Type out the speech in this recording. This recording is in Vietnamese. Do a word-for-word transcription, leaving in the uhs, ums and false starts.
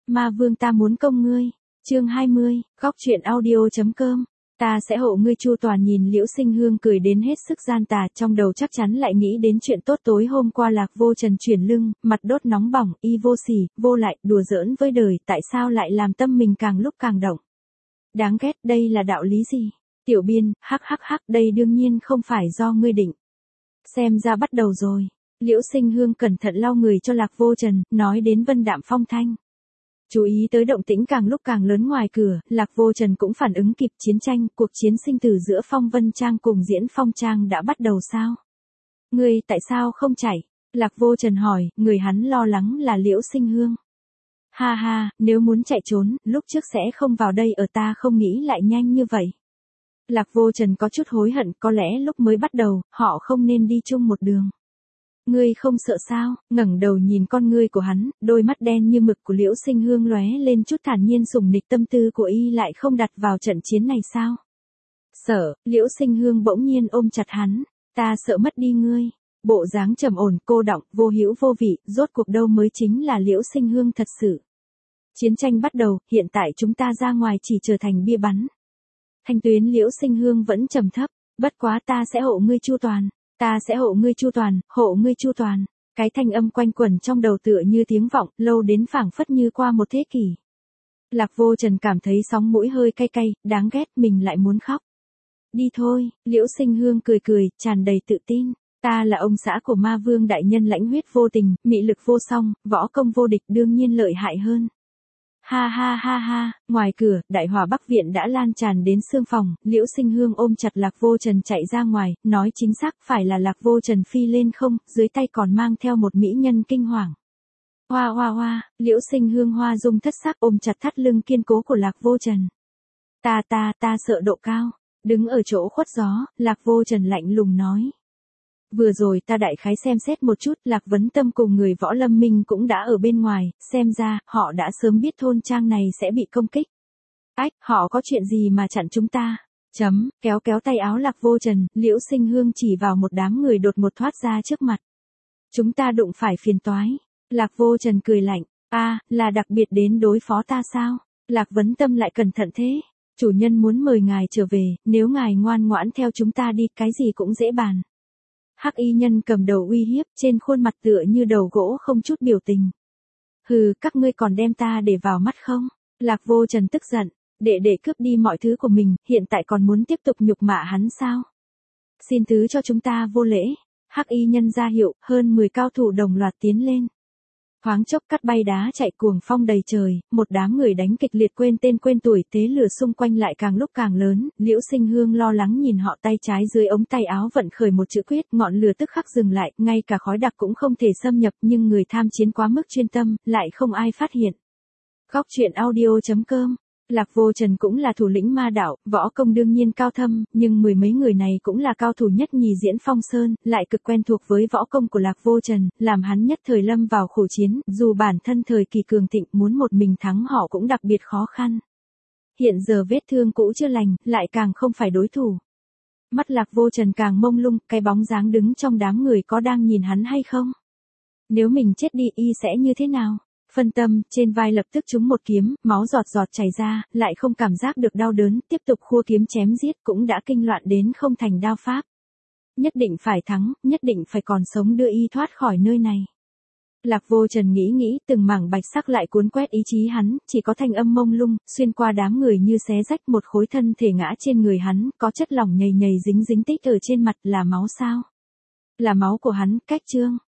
Ma vương ta muốn công ngươi. Chương hai mươi, góc truyện audio.com. Ta sẽ hộ ngươi chu toàn. Nhìn Liễu Sinh Hương cười đến hết sức gian tà, trong đầu chắc chắn lại nghĩ đến chuyện tốt tối hôm qua Lạc Vô Trần chuyển lưng, mặt đốt nóng bỏng, y vô sỉ, vô lại, đùa giỡn với đời, tại sao lại làm tâm mình càng lúc càng động. Đáng ghét, đây là đạo lý gì? Tiểu Biên, hắc hắc hắc, đây đương nhiên không phải do ngươi định. Xem ra bắt đầu rồi. Liễu Sinh Hương cẩn thận lau người cho Lạc Vô Trần, nói đến vân đạm phong thanh. Chú ý tới động tĩnh càng lúc càng lớn ngoài cửa, Lạc Vô Trần cũng phản ứng kịp. Chiến tranh, cuộc chiến sinh tử giữa Phong Vân Trang cùng Diễn Phong Trang đã bắt đầu sao? Ngươi tại sao không chạy? Lạc Vô Trần hỏi, người hắn lo lắng là Liễu Sinh Hương. Ha ha, nếu muốn chạy trốn, lúc trước sẽ không vào đây ở, ta không nghĩ lại nhanh như vậy. Lạc Vô Trần có chút hối hận, có lẽ lúc mới bắt đầu, họ không nên đi chung một đường. Ngươi không sợ sao? Ngẩng đầu nhìn con ngươi của hắn, đôi mắt đen như mực của Liễu Sinh Hương lóe lên chút thản nhiên sủng nịch. Tâm tư của y lại không đặt vào trận chiến này sao? Sợ. Liễu Sinh Hương bỗng nhiên ôm chặt hắn. Ta sợ mất đi ngươi. Bộ dáng trầm ổn, cô đọng, vô hữu vô vị, rốt cuộc đâu mới chính là Liễu Sinh Hương thật sự. Chiến tranh bắt đầu, hiện tại chúng ta ra ngoài chỉ trở thành bia bắn. Thanh tuyến Liễu Sinh Hương vẫn trầm thấp, bất quá ta sẽ hộ ngươi chu toàn. Ta sẽ hộ ngươi chu toàn, hộ ngươi chu toàn. Cái thanh âm quanh quẩn trong đầu tựa như tiếng vọng, lâu đến phảng phất như qua một thế kỷ. Lạc Vô Trần cảm thấy sóng mũi hơi cay cay, đáng ghét, mình lại muốn khóc. Đi thôi. Liễu Sinh Hương cười cười, tràn đầy tự tin. Ta là ông xã của Ma Vương đại nhân, lãnh huyết vô tình, mị lực vô song, võ công vô địch, đương nhiên lợi hại hơn. Ha ha ha ha, ngoài cửa, đại hỏa Bắc Viện đã lan tràn đến xương phòng, Liễu Sinh Hương ôm chặt Lạc Vô Trần chạy ra ngoài, nói chính xác phải là Lạc Vô Trần phi lên không, dưới tay còn mang theo một mỹ nhân kinh hoàng. Hoa hoa hoa, Liễu Sinh Hương hoa dung thất sắc ôm chặt thắt lưng kiên cố của Lạc Vô Trần. Ta ta ta sợ độ cao, đứng ở chỗ khuất gió, Lạc Vô Trần lạnh lùng nói. Vừa rồi ta đại khái xem xét một chút, Lạc Vấn Tâm cùng người Võ Lâm Minh cũng đã ở bên ngoài, xem ra, họ đã sớm biết thôn trang này sẽ bị công kích. Ách, họ có chuyện gì mà chặn chúng ta? Chấm, kéo kéo tay áo Lạc Vô Trần, Liễu Sinh Hương chỉ vào một đám người đột ngột thoát ra trước mặt. Chúng ta đụng phải phiền toái. Lạc Vô Trần cười lạnh, a, à, là đặc biệt đến đối phó ta sao? Lạc Vấn Tâm lại cẩn thận thế. Chủ nhân muốn mời ngài trở về, nếu ngài ngoan ngoãn theo chúng ta đi, cái gì cũng dễ bàn. Hắc y nhân cầm đầu uy hiếp, trên khuôn mặt tựa như đầu gỗ không chút biểu tình. Hừ, các ngươi còn đem ta để vào mắt không? Lạc Vô Trần tức giận, đệ đệ cướp đi mọi thứ của mình, hiện tại còn muốn tiếp tục nhục mạ hắn sao? Xin thứ cho chúng ta vô lễ. Hắc y nhân ra hiệu, hơn mười cao thủ đồng loạt tiến lên. Thoáng chốc cắt bay đá chạy cuồng phong đầy trời, một đám người đánh kịch liệt quên tên quên tuổi, thế lửa xung quanh lại càng lúc càng lớn. Liễu Sinh Hương lo lắng nhìn họ, tay trái dưới ống tay áo vận khởi một chữ quyết, ngọn lửa tức khắc dừng lại, ngay cả khói đặc cũng không thể xâm nhập, nhưng người tham chiến quá mức chuyên tâm, lại không ai phát hiện. Góc truyện audio.com. Lạc Vô Trần cũng là thủ lĩnh ma đạo, võ công đương nhiên cao thâm, nhưng mười mấy người này cũng là cao thủ nhất nhì Diễn Phong Sơn, lại cực quen thuộc với võ công của Lạc Vô Trần, làm hắn nhất thời lâm vào khổ chiến, dù bản thân thời kỳ cường thịnh muốn một mình thắng họ cũng đặc biệt khó khăn. Hiện giờ vết thương cũ chưa lành, lại càng không phải đối thủ. Mắt Lạc Vô Trần càng mông lung, cái bóng dáng đứng trong đám người có đang nhìn hắn hay không? Nếu mình chết đi y sẽ như thế nào? Phân tâm, trên vai lập tức trúng một kiếm, máu giọt giọt chảy ra, lại không cảm giác được đau đớn, tiếp tục khua kiếm chém giết cũng đã kinh loạn đến không thành đao pháp. Nhất định phải thắng, nhất định phải còn sống đưa y thoát khỏi nơi này. Lạc Vô Trần nghĩ nghĩ, từng mảng bạch sắc lại cuốn quét ý chí hắn, chỉ có thanh âm mông lung, xuyên qua đám người như xé rách, một khối thân thể ngã trên người hắn, có chất lỏng nhầy nhầy dính dính tích ở trên mặt, là máu sao? Là máu của hắn, cách chương.